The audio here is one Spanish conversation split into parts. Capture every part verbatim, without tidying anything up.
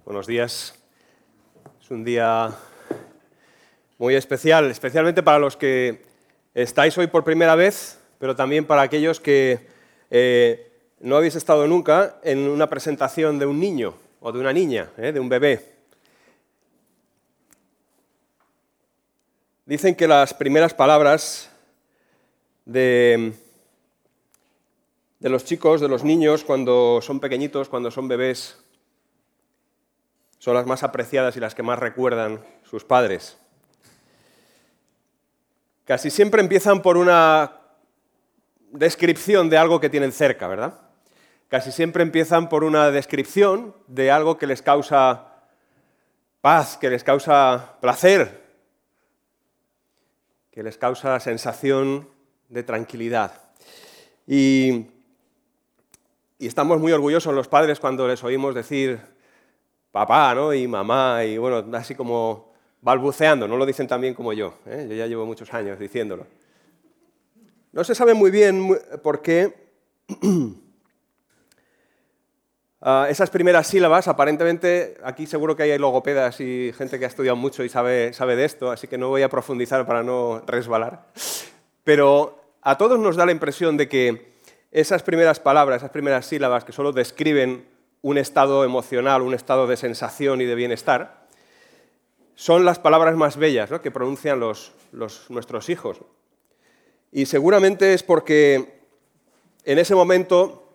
Buenos días. Es un día muy especial, especialmente para los que estáis hoy por primera vez, pero también para aquellos que eh, no habéis estado nunca en una presentación de un niño o de una niña, ¿eh? de un bebé. Dicen que las primeras palabras de, de los chicos, de los niños, cuando son pequeñitos, cuando son bebés, son las más apreciadas y las que más recuerdan sus padres. Casi siempre empiezan por una descripción de algo que tienen cerca, ¿verdad? Casi siempre empiezan por una descripción de algo que les causa paz, que les causa placer, que les causa sensación de tranquilidad. Y, y estamos muy orgullosos los padres cuando les oímos decir papá, ¿no? Y mamá, y bueno, así como balbuceando, no lo dicen tan bien como yo, ¿eh? Yo ya llevo muchos años diciéndolo. No se sabe muy bien por qué uh, esas primeras sílabas, aparentemente, aquí seguro que hay logopedas y gente que ha estudiado mucho y sabe, sabe de esto, así que no voy a profundizar para no resbalar, pero a todos nos da la impresión de que esas primeras palabras, esas primeras sílabas que solo describen un estado emocional, un estado de sensación y de bienestar, son las palabras más bellas, ¿no? que pronuncian los, los, nuestros hijos. Y seguramente es porque en ese momento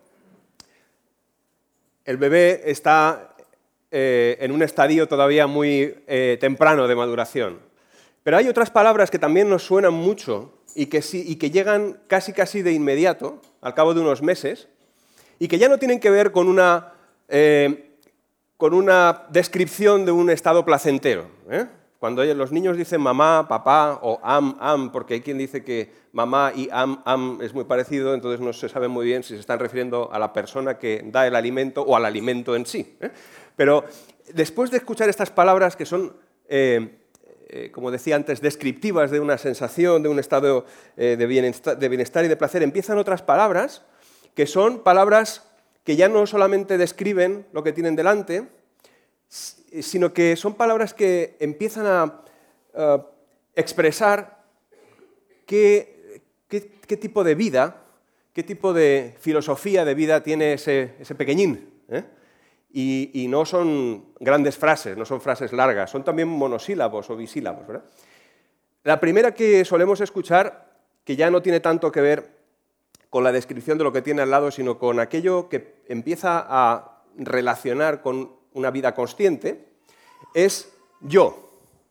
el bebé está eh, en un estadio todavía muy eh, temprano de maduración. Pero hay otras palabras que también nos suenan mucho y que, sí, y que llegan casi casi de inmediato, al cabo de unos meses, y que ya no tienen que ver con una Eh, con una descripción de un estado placentero. ¿eh? Cuando los niños dicen mamá, papá o am, am, porque hay quien dice que mamá y am, am es muy parecido, entonces no se sabe muy bien si se están refiriendo a la persona que da el alimento o al alimento en sí. ¿eh? Pero después de escuchar estas palabras que son, eh, eh, como decía antes, descriptivas de una sensación, de un estado eh, de, bienestar, de bienestar y de placer, empiezan otras palabras que son palabras que ya no solamente describen lo que tienen delante, sino que son palabras que empiezan a uh, expresar qué, qué, qué tipo de vida, qué tipo de filosofía de vida tiene ese, ese pequeñín. ¿eh? Y, y no son grandes frases, no son frases largas, son también monosílabos o bisílabos. ¿verdad? La primera que solemos escuchar, que ya no tiene tanto que ver con la descripción de lo que tiene al lado, sino con aquello que empieza a relacionar con una vida consciente, es yo.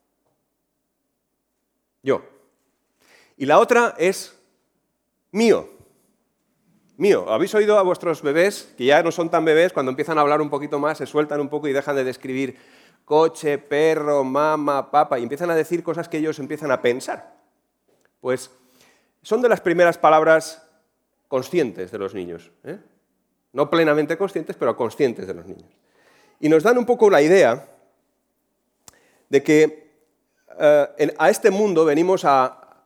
Yo. Y la otra es mío. Mío. ¿Habéis oído a vuestros bebés, que ya no son tan bebés, cuando empiezan a hablar un poquito más, se sueltan un poco y dejan de describir coche, perro, mamá, papá, y empiezan a decir cosas que ellos empiezan a pensar? Pues son de las primeras palabras conscientes de los niños, ¿eh? No plenamente conscientes, pero conscientes de los niños. Y nos dan un poco la idea de que eh, en, a este mundo venimos a,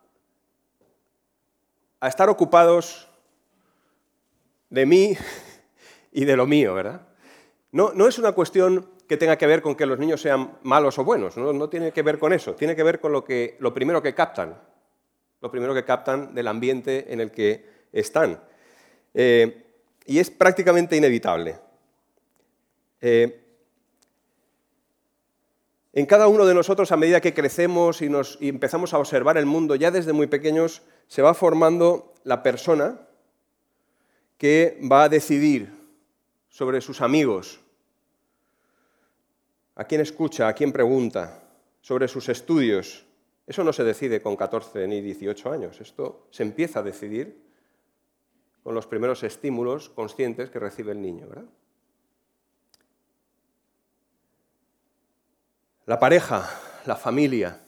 a estar ocupados de mí y de lo mío, ¿verdad? No, no es una cuestión que tenga que ver con que los niños sean malos o buenos, no, no tiene que ver con eso, tiene que ver con lo, que, lo primero que captan, lo primero que captan del ambiente en el que están. Eh, y es prácticamente inevitable. Eh, en cada uno de nosotros, a medida que crecemos y, nos, y empezamos a observar el mundo, ya desde muy pequeños, se va formando la persona que va a decidir sobre sus amigos, a quién escucha, a quién pregunta, sobre sus estudios. Eso no se decide con catorce ni dieciocho años, esto se empieza a decidir con los primeros estímulos conscientes que recibe el niño, ¿verdad? La pareja, la familia.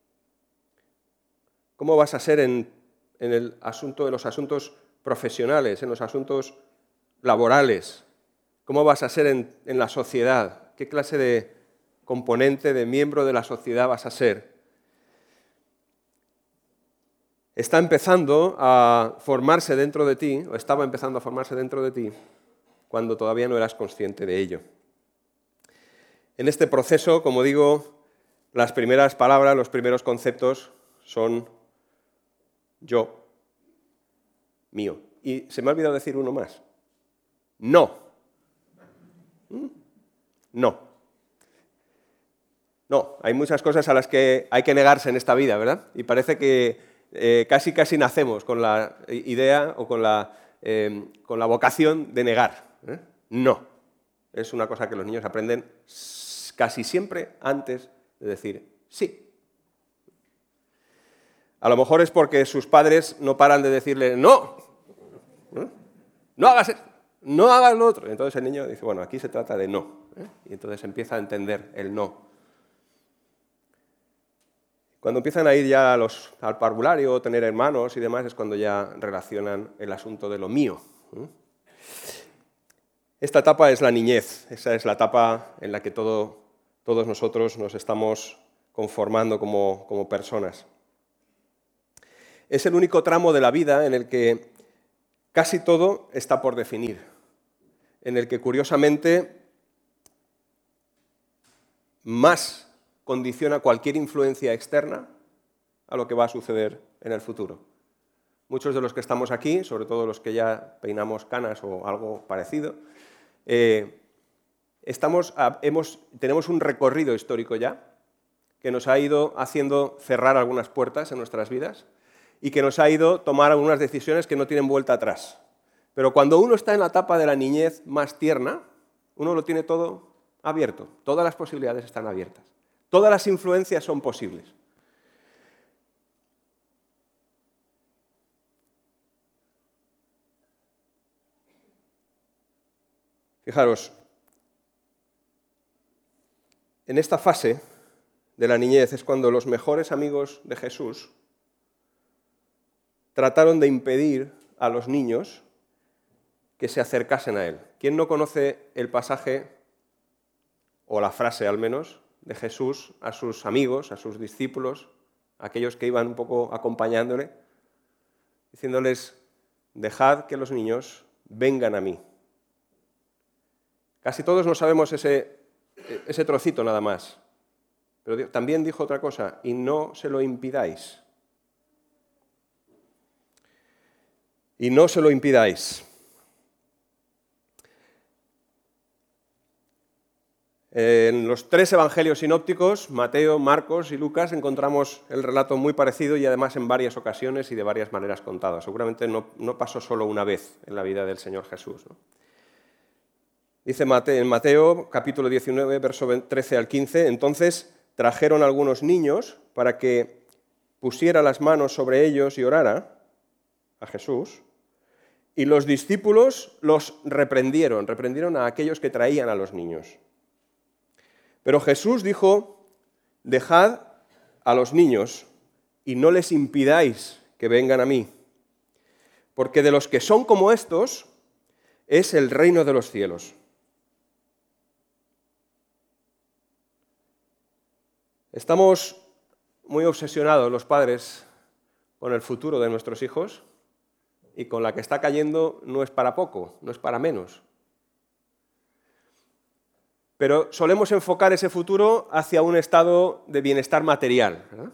¿Cómo vas a ser en, en el asunto de los asuntos profesionales, en los asuntos laborales? ¿Cómo vas a ser en, en la sociedad? ¿Qué clase de componente, de miembro de la sociedad vas a ser? Está empezando a formarse dentro de ti, o estaba empezando a formarse dentro de ti, cuando todavía no eras consciente de ello. En este proceso, como digo, las primeras palabras, los primeros conceptos son yo, mío. Y se me ha olvidado decir uno más. No. ¿Mm? No. No, hay muchas cosas a las que hay que negarse en esta vida, ¿verdad? Y parece que eh, casi casi nacemos con la idea o con la, eh, con la vocación de negar. ¿eh? No. Es una cosa que los niños aprenden casi siempre antes de decir sí. A lo mejor es porque sus padres no paran de decirle no, ¿eh? no hagas eso, no hagas lo otro. Entonces el niño dice, bueno, aquí se trata de no. ¿eh? Y entonces empieza a entender el no. Cuando empiezan a ir ya a los, al parvulario, tener hermanos y demás, es cuando ya relacionan el asunto de lo mío. ¿eh? Esta etapa es la niñez, esa es la etapa en la que todo, todos nosotros nos estamos conformando como, como personas. Es el único tramo de la vida en el que casi todo está por definir, en el que curiosamente más condiciona cualquier influencia externa a lo que va a suceder en el futuro. Muchos de los que estamos aquí, sobre todo los que ya peinamos canas o algo parecido, eh, estamos a, hemos, tenemos un recorrido histórico ya que nos ha ido haciendo cerrar algunas puertas en nuestras vidas y que nos ha ido tomar algunas decisiones que no tienen vuelta atrás. Pero cuando uno está en la etapa de la niñez más tierna, uno lo tiene todo abierto, todas las posibilidades están abiertas. Todas las influencias son posibles. Fijaros, en esta fase de la niñez es cuando los mejores amigos de Jesús trataron de impedir a los niños que se acercasen a él. ¿Quién no conoce el pasaje, o la frase al menos, de Jesús a sus amigos, a sus discípulos, a aquellos que iban un poco acompañándole, diciéndoles, dejad que los niños vengan a mí? Casi todos no sabemos ese, ese trocito nada más, pero también dijo otra cosa, y no se lo impidáis. Y no se lo impidáis. En los tres evangelios sinópticos, Mateo, Marcos y Lucas, encontramos el relato muy parecido y además en varias ocasiones y de varias maneras contadas. Seguramente no, no pasó solo una vez en la vida del Señor Jesús, ¿no? Dice Mateo, en Mateo, capítulo diecinueve, verso trece al quince, entonces trajeron algunos niños para que pusiera las manos sobre ellos y orara a Jesús, y los discípulos los reprendieron, reprendieron a aquellos que traían a los niños. Pero Jesús dijo, dejad a los niños y no les impidáis que vengan a mí, porque de los que son como estos es el reino de los cielos. Estamos muy obsesionados los padres con el futuro de nuestros hijos y con la que está cayendo no es para poco, no es para menos. Pero solemos enfocar ese futuro hacia un estado de bienestar material, ¿verdad?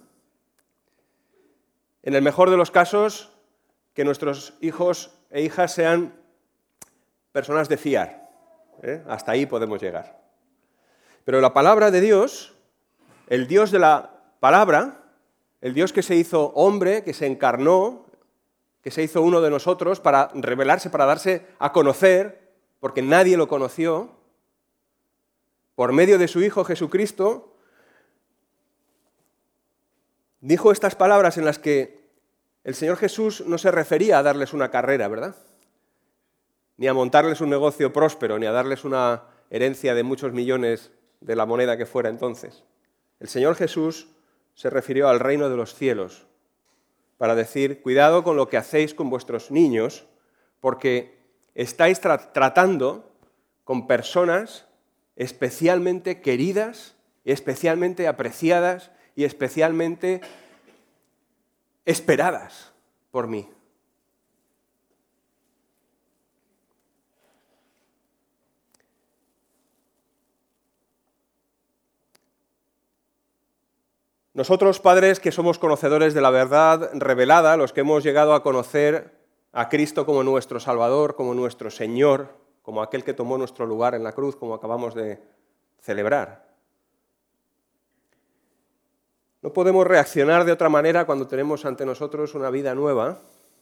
En el mejor de los casos, que nuestros hijos e hijas sean personas de fiar. ¿eh? Hasta ahí podemos llegar. Pero la palabra de Dios, el Dios de la palabra, el Dios que se hizo hombre, que se encarnó, que se hizo uno de nosotros para revelarse, para darse a conocer, porque nadie lo conoció, por medio de su Hijo Jesucristo, dijo estas palabras en las que el Señor Jesús no se refería a darles una carrera, ¿verdad? Ni a montarles un negocio próspero, ni a darles una herencia de muchos millones de la moneda que fuera entonces. El Señor Jesús se refirió al reino de los cielos para decir, cuidado con lo que hacéis con vuestros niños, porque estáis tra- tratando con personas especialmente queridas, especialmente apreciadas y especialmente esperadas por mí. Nosotros, padres que somos conocedores de la verdad revelada, los que hemos llegado a conocer a Cristo como nuestro Salvador, como nuestro Señor, como aquel que tomó nuestro lugar en la cruz, como acabamos de celebrar, no podemos reaccionar de otra manera cuando tenemos ante nosotros una vida nueva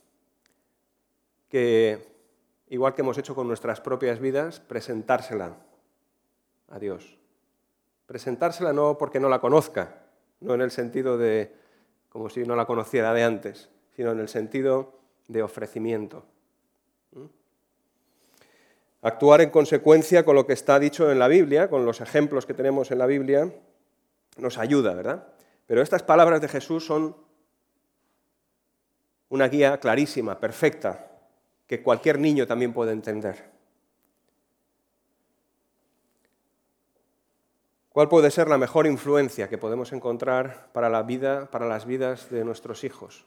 que, igual que hemos hecho con nuestras propias vidas, presentársela a Dios. Presentársela no porque no la conozca, no en el sentido de como si no la conociera de antes, sino en el sentido de ofrecimiento. ¿Mm? Actuar en consecuencia con lo que está dicho en la Biblia, con los ejemplos que tenemos en la Biblia, nos ayuda, ¿verdad? Pero estas palabras de Jesús son una guía clarísima, perfecta, que cualquier niño también puede entender. ¿Cuál puede ser la mejor influencia que podemos encontrar para la vida, para las vidas de nuestros hijos?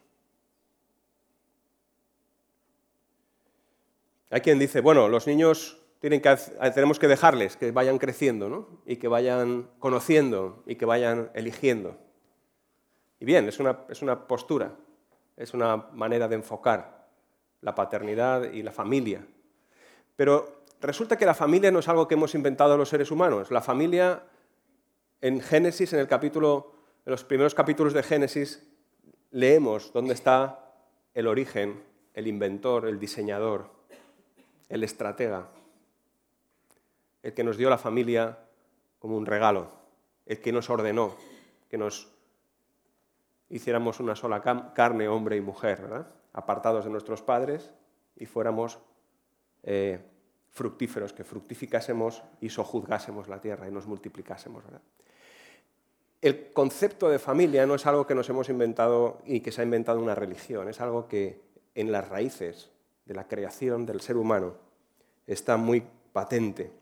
Hay quien dice, bueno, los niños tienen que, tenemos que dejarles que vayan creciendo, ¿no? Y que vayan conociendo y que vayan eligiendo. Y bien, es una, es una postura, es una manera de enfocar la paternidad y la familia. Pero resulta que la familia no es algo que hemos inventado los seres humanos. La familia, en Génesis, en el capítulo, en los primeros capítulos de Génesis, leemos dónde está el origen, el inventor, el diseñador, el estratega, el que nos dio la familia como un regalo, el que nos ordenó, que nos hiciéramos una sola carne, hombre y mujer, ¿verdad? Apartados de nuestros padres y fuéramos eh, fructíferos, que fructificásemos y sojuzgásemos la tierra y nos multiplicásemos, ¿verdad? El concepto de familia no es algo que nos hemos inventado y que se ha inventado una religión, es algo que en las raíces de la creación del ser humano está muy patente.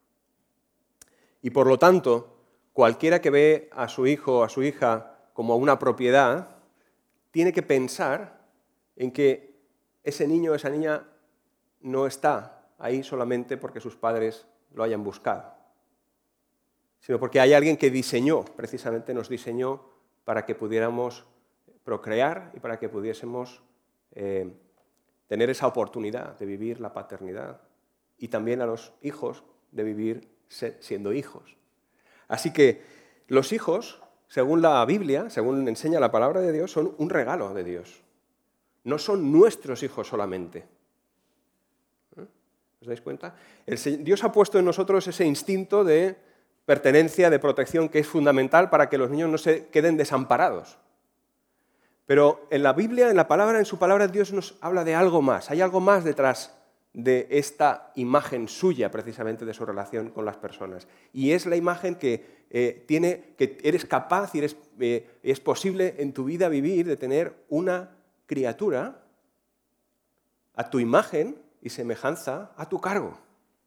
Y por lo tanto, cualquiera que ve a su hijo o a su hija como una propiedad, tiene que pensar en que ese niño o esa niña no está ahí solamente porque sus padres lo hayan buscado, sino porque hay alguien que diseñó, precisamente nos diseñó para que pudiéramos procrear y para que pudiésemos eh, tener esa oportunidad de vivir la paternidad y también a los hijos de vivir siendo hijos. Así que los hijos, según la Biblia, según enseña la palabra de Dios, son un regalo de Dios. No son nuestros hijos solamente. ¿Eh? ¿Os dais cuenta? El, Dios ha puesto en nosotros ese instinto de pertenencia, de protección, que es fundamental para que los niños no se queden desamparados. Pero en la Biblia, en la palabra, en su palabra, Dios nos habla de algo más. Hay algo más detrás de esta imagen suya, precisamente, de su relación con las personas. Y es la imagen que, eh, tiene, que eres capaz y eres, eh, es posible en tu vida vivir, de tener una criatura a tu imagen y semejanza a tu cargo.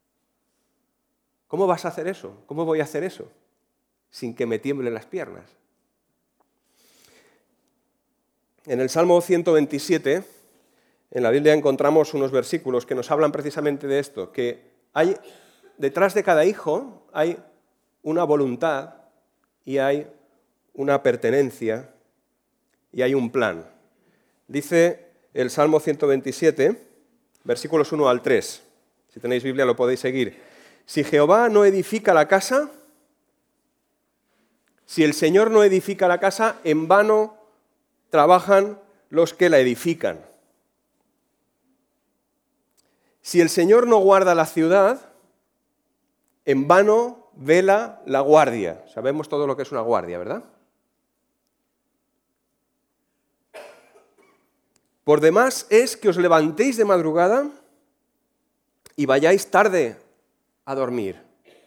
¿Cómo vas a hacer eso? ¿Cómo voy a hacer eso? Sin que me tiemblen las piernas. En el Salmo ciento veintisiete, en la Biblia encontramos unos versículos que nos hablan precisamente de esto, que hay, detrás de cada hijo hay una voluntad y hay una pertenencia y hay un plan. Dice el Salmo ciento veintisiete, versículos uno al tres. Si tenéis Biblia lo podéis seguir. Si Jehová no edifica la casa, si el Señor no edifica la casa, en vano trabajan los que la edifican. Si el Señor no guarda la ciudad, en vano vela la guardia. Sabemos todo lo que es una guardia, ¿verdad? Por demás es que os levantéis de madrugada y vayáis tarde a dormir.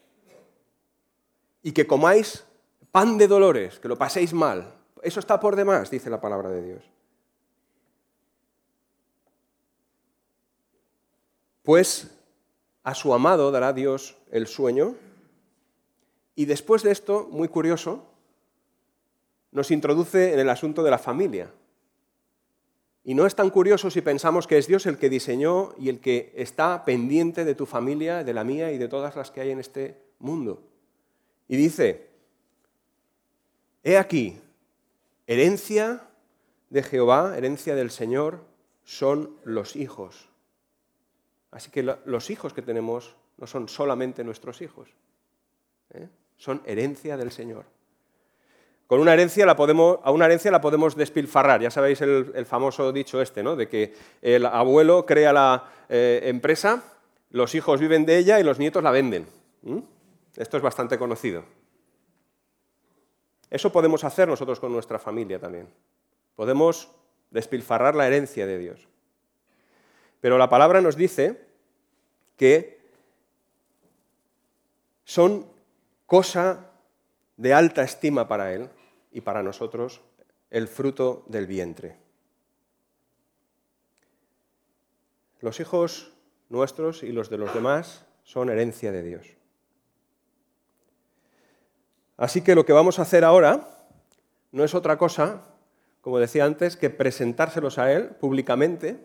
Y que comáis pan de dolores, que lo paséis mal. Eso está por demás, dice la palabra de Dios. Pues a su amado dará Dios el sueño, y después de esto, muy curioso, nos introduce en el asunto de la familia. Y no es tan curioso si pensamos que es Dios el que diseñó y el que está pendiente de tu familia, de la mía y de todas las que hay en este mundo. Y dice, he aquí, herencia de Jehová, herencia del Señor, son los hijos. Así que los hijos que tenemos no son solamente nuestros hijos, ¿eh? Son herencia del Señor. Con una herencia la podemos, a una herencia la podemos despilfarrar. Ya sabéis el, el famoso dicho este, ¿no? De que el abuelo crea la eh, empresa, los hijos viven de ella y los nietos la venden. ¿Mm? Esto es bastante conocido. Eso podemos hacer nosotros con nuestra familia también. Podemos despilfarrar la herencia de Dios. Pero la palabra nos dice que son cosa de alta estima para Él y para nosotros el fruto del vientre. Los hijos nuestros y los de los demás son herencia de Dios. Así que lo que vamos a hacer ahora no es otra cosa, como decía antes, que presentárselos a Él públicamente.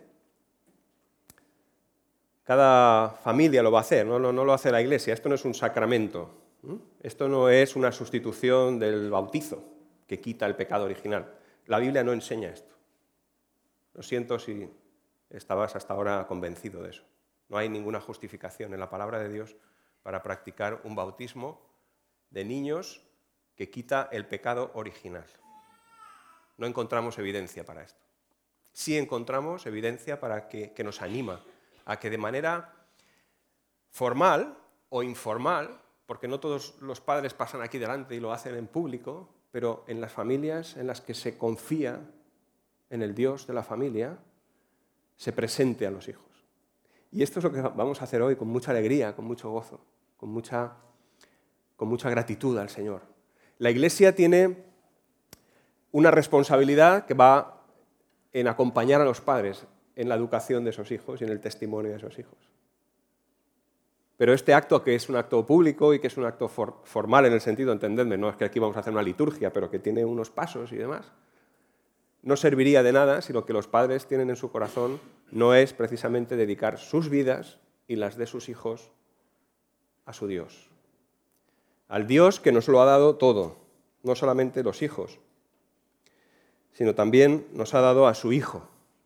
Cada familia lo va a hacer, no, no, no lo hace la Iglesia. Esto no es un sacramento. Esto no es una sustitución del bautizo que quita el pecado original. La Biblia no enseña esto. Lo siento si estabas hasta ahora convencido de eso. No hay ninguna justificación en la palabra de Dios para practicar un bautismo de niños que quita el pecado original. No encontramos evidencia para esto. Sí encontramos evidencia para que, que nos anima a que de manera formal o informal, porque no todos los padres pasan aquí delante y lo hacen en público, pero en las familias en las que se confía en el Dios de la familia, se presente a los hijos. Y esto es lo que vamos a hacer hoy con mucha alegría, con mucho gozo, con mucha, con mucha gratitud al Señor. La Iglesia tiene una responsabilidad que va en acompañar a los padres en la educación de esos hijos y en el testimonio de esos hijos. Pero este acto, que es un acto público y que es un acto for- formal en el sentido, entendedme, no es que aquí vamos a hacer una liturgia, pero que tiene unos pasos y demás, no serviría de nada si lo que los padres tienen en su corazón no es precisamente dedicar sus vidas y las de sus hijos a su Dios. Al Dios que nos lo ha dado todo, no solamente los hijos, sino también nos ha dado a su Hijo.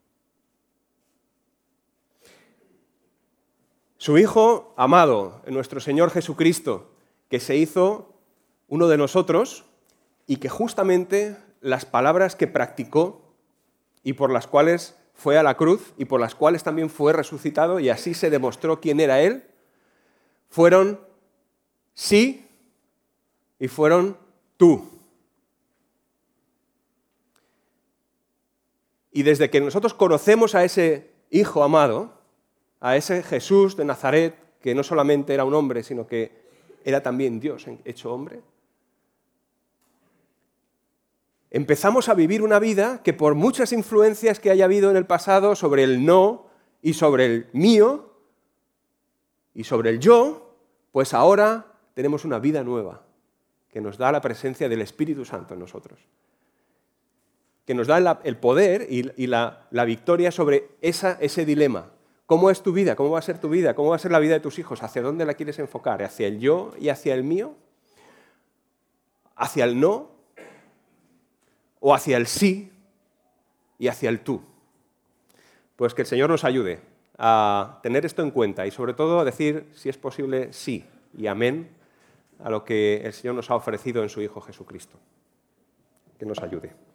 Su Hijo amado, nuestro Señor Jesucristo, que se hizo uno de nosotros y que justamente las palabras que practicó y por las cuales fue a la cruz y por las cuales también fue resucitado y así se demostró quién era Él, fueron sí y fueron tú. Y desde que nosotros conocemos a ese Hijo amado, a ese Jesús de Nazaret, que no solamente era un hombre, sino que era también Dios hecho hombre, empezamos a vivir una vida que por muchas influencias que haya habido en el pasado sobre el no y sobre el mío y sobre el yo, pues ahora tenemos una vida nueva que nos da la presencia del Espíritu Santo en nosotros, que nos da la, el poder y, y la, la victoria sobre esa, ese dilema. ¿Cómo es tu vida? ¿Cómo va a ser tu vida? ¿Cómo va a ser la vida de tus hijos? ¿Hacia dónde la quieres enfocar? ¿Hacia el yo y hacia el mío? ¿Hacia el no? ¿O hacia el sí y hacia el tú? Pues que el Señor nos ayude a tener esto en cuenta y sobre todo a decir, si es posible, sí y amén a lo que el Señor nos ha ofrecido en su Hijo Jesucristo. Que nos ayude.